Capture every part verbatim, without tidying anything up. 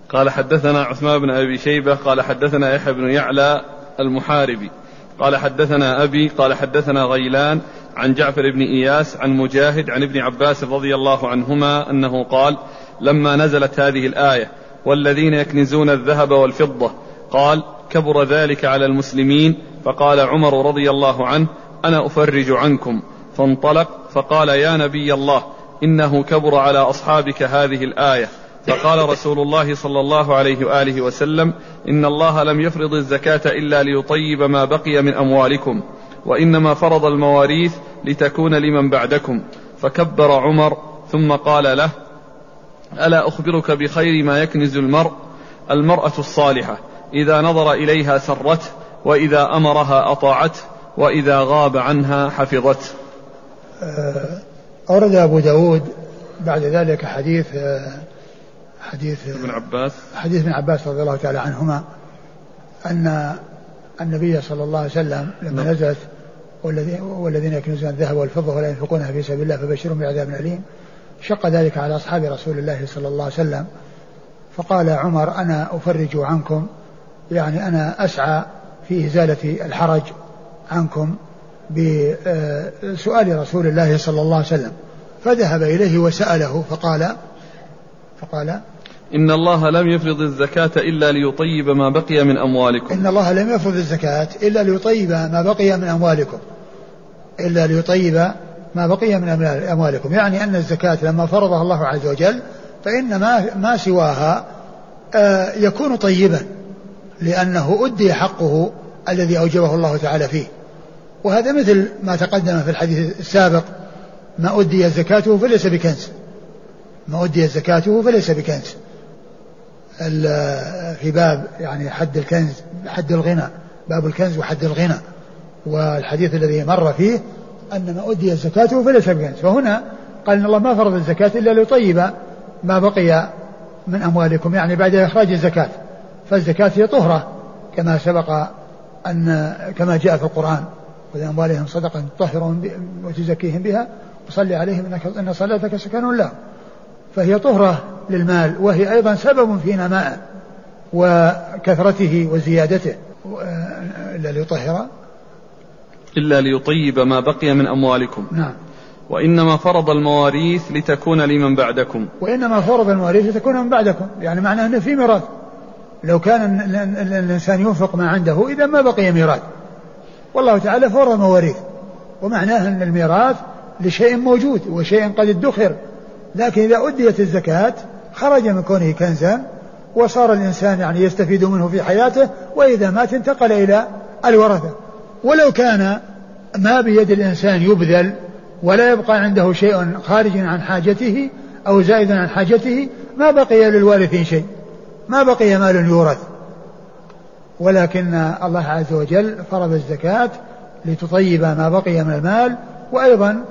قال حدثنا عثمان بن أبي شيبة قال حدثنا يحيى بن يعلى المحاربي قال حدثنا أبي قال حدثنا غيلان عن جعفر بن إياس عن مجاهد عن ابن عباس رضي الله عنهما أنه قال لما نزلت هذه الآية والذين يكنزون الذهب والفضة قال كبر ذلك على المسلمين، فقال عمر رضي الله عنه أنا أفرج عنكم، فانطلق فقال يا نبي الله إنه كبر على أصحابك هذه الآية، فقال رسول الله صلى الله عليه وآله وسلم إن الله لم يفرض الزكاة إلا ليطيب ما بقي من أموالكم، وإنما فرض المواريث لتكون لمن بعدكم. فكبر عمر ثم قال له ألا أخبرك بخير ما يكنز المرء؟ المرأة الصالحة إذا نظر إليها سرته، وإذا أمرها أطاعته، وإذا غاب عنها حفظته. أورد أبو داود بعد ذلك حديث حديث ابن عباس حديث ابن عباس رضي الله تعالى عنهما أن النبي صلى الله عليه وسلم لما نعم. نزلت والذين يكنزون الذهب والفضة ولا ينفقونها في سبيل الله فبشرهم بعذاب أليم، شق ذلك على أصحاب رسول الله صلى الله عليه وسلم، فقال عمر أنا أفرج عنكم، يعني أنا أسعى في إزالة الحرج عنكم بسؤال رسول الله صلى الله عليه وسلم، فذهب إليه وسأله فقال فقال إن الله لم يفرض الزكاة إلا ليطيب ما بقي من أموالكم. إن الله لم يفرض الزكاة إلا ليطيب ما بقي من أموالكم إلا ليطيب ما بقي من أموالكم، يعني أن الزكاة لما فرضها الله عز وجل فإن ما, ما سواها آه يكون طيبا، لأنه أدي حقه الذي أوجبه الله تعالى فيه. وهذا مثل ما تقدم في الحديث السابق، ما أدي زكاته فليس بكنز ما أدي زكاته فليس بكنز في باب يعني حد الكنز حد الغنى، باب الكنز وحد الغنى، والحديث الذي مر فيه أن ما أدي زكاته فليس بكنز. فهنا قال إن الله ما فرض الزكاة إلا ليطيب ما بقي من أموالكم، يعني بعد إخراج الزكاة، فالزكاة هي طهرة كما سبق أن كما جاء في القرآن وذي أموالهم صدقا تطهرهم وتزكيهم بها وصلي عليهم إن صلاتك سكن لهم، فهي طهرة للمال، وهي أيضا سبب في نماء وكثرته وزيادته. إلا ليطهر إلا ليطيب ما بقي من أموالكم. نعم. وإنما فرض المواريث لتكون لمن بعدكم. وإنما فرض المواريث لتكون من بعدكم، يعني معناه أنه في ميراث. لو كان الإنسان ينفق ما عنده إذا ما بقي ميراث، والله تعالى فرض المواريث، ومعناه أن الميراث لشيء موجود وشيء قد ادخر، لكن إذا أديت الزكاة خرج من كونه كنزا وصار الإنسان يعني يستفيد منه في حياته، وإذا مات انتقل إلى الورثة. ولو كان ما بيد الإنسان يبذل ولا يبقى عنده شيء خارج عن حاجته أو زائد عن حاجته ما بقي للوارثين شيء، ما بقي مال يورث. ولكن الله عز وجل فرض الزكاة لتطيب ما بقي من المال، وأيضا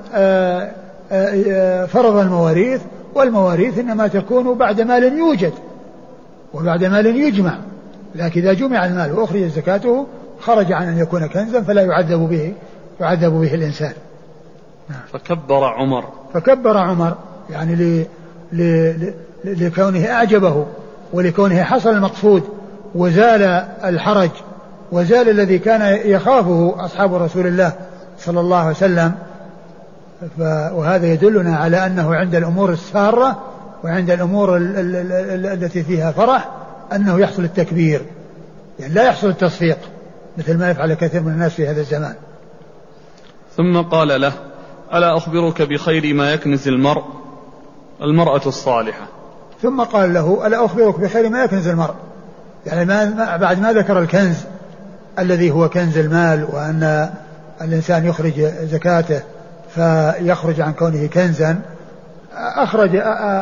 فرض المواريث، والمواريث إنما تكون بعد مال يوجد وبعد مال يجمع، لكن إذا جمع المال وأخرج زكاته خرج عن أن يكون كنزا فلا يعذب به يعذب به الإنسان. فكبر عمر فكبر عمر يعني ل... ل... لكونه أعجبه ولكونه حصل المقصود وزال الحرج وزال الذي كان يخافه أصحاب رسول الله صلى الله عليه وسلم. ف... وهذا يدلنا على أنه عند الأمور السارة وعند الأمور ال... ال... ال... التي فيها فرح أنه يحصل التكبير، يعني لا يحصل التصفيق مثل ما يفعل كثير من الناس في هذا الزمان. ثم قال له ألا أخبرك بخير ما يكنز المرء؟ المرأة الصالحة. ثم قال له ألا أخبرك بخير ما يكنز المرء، يعني ما بعد ما ذكر الكنز الذي هو كنز المال وأن الإنسان يخرج زكاته فيخرج عن كونه كنزا، أخرج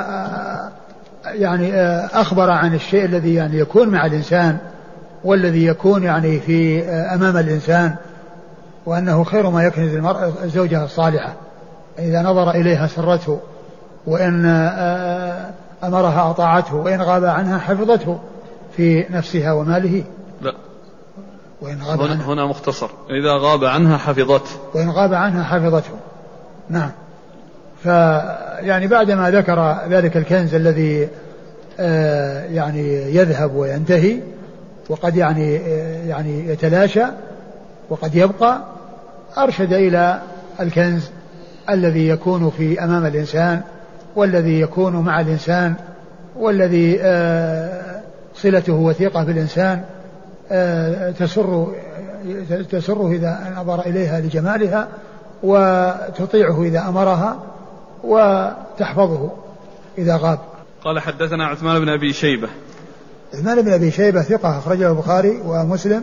يعني أخبر عن الشيء الذي يعني يكون مع الإنسان والذي يكون يعني في أمام الإنسان، وأنه خير ما يكنز المرء زوجها الصالحة، إذا نظر إليها سرته، وإن أمرها أطاعته، وإن غاب عنها حفظته في نفسها وماله. لا، وإن غاب هنا, عنها هنا مختصر إذا غاب عنها حفظته، وإن غاب عنها حفظته. نعم. فيعني بعدما ذكر ذلك الكنز الذي يعني يذهب وينتهي، وقد يعني يعني يتلاشى، وقد يبقى، أرشد إلى الكنز الذي يكون في أمام الإنسان، والذي يكون مع الإنسان، والذي صلته وثيقة بالإنسان تسر تسره إذا نظر إليها لجمالها، وتطيعه إذا أمرها، وتحفظه إذا غاب. قال حدثنا عثمان بن أبي شيبة. عثمان بن أبي شيبة ثقة أخرجه البخاري ومسلم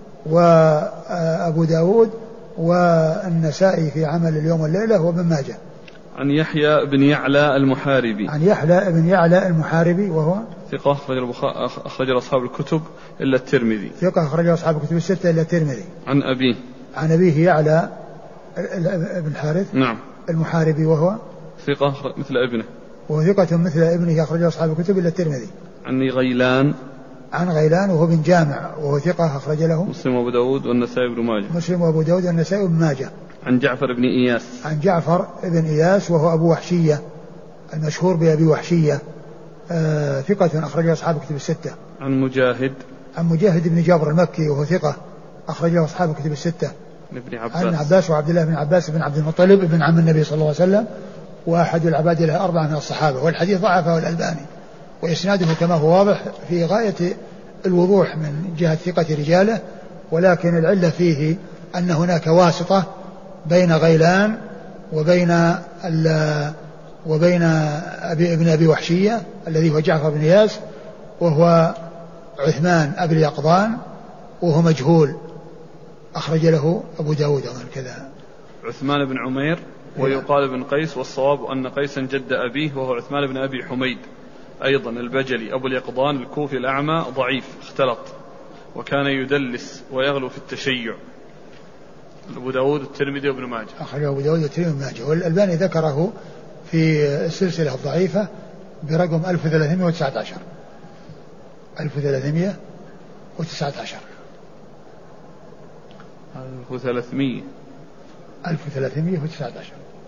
وأبو داود والنسائي في عمل اليوم والليلة وابن ماجه. عن يحيى بن يعلى المحاربي. عن يحيى بن يعلى المحاربي وهو ثقة أخرج أصحاب الكتب إلا الترمذي. ثقة أخرج أصحاب الكتب الستة إلا الترمذي. عن أبيه. عن أبيه يعلى بن الحارث. نعم. المحاربي وهو ثقة مثل ابنه. وهو ثقة مثل ابنه أخرج أصحاب الكتب إلا الترمذي. عن غيلان. عن غيلان وهو بن جامع وهو ثقة أخرج له مسلم وأبو داود والنسائي بن ماجه. مسلم وأبو داود والنسائي بن ماجه. عن جعفر بن إياس. عن جعفر بن إياس وهو أبو وحشية المشهور بأبي وحشية، آه ثقة أخرج أصحاب الكتب الستة. عن مجاهد. عن مجاهد بن جابر المكي وهو ثقة أخرجه أصحاب الكتب الستة. عن ابن عباس. عن عباس وعبد الله بن عباس بن عبد المطلب ابن عم النبي صلى الله عليه وسلم، وأحد العباد له أربعة من الصحابة، والحديث ضعفه الألباني، وإسناده كما هو واضح في غاية الوضوح من جهة ثقة رجاله، ولكن العلة فيه أن هناك واسطة بين غيلان وبين وبين أبي ابن أبي وحشية الذي هو جعفر بن إياس، وهو عثمان أبي اليقظان وهو مجهول أخرج له أبو داود ومن كذا. عثمان بن عمير ويقال بن قيس، والصواب أن قيسا جد أبيه وهو عثمان بن أبي حميد أيضا البجلي أبو اليقظان الكوفي الأعمى ضعيف اختلط، وكان يدلس ويغلو في التشيع. أبو داود الترمذي وابن ماجه. أخرجه أبو داود والترمذي وابن ماجه، والألباني ذكره في السلسلة الضعيفة برقم ألف وثلاثمائة وتسعة عشر ألف وثلاثمائة وتسعة عشر ألف وثلاثمائة ألف وثلاثمائة وتسعة عشر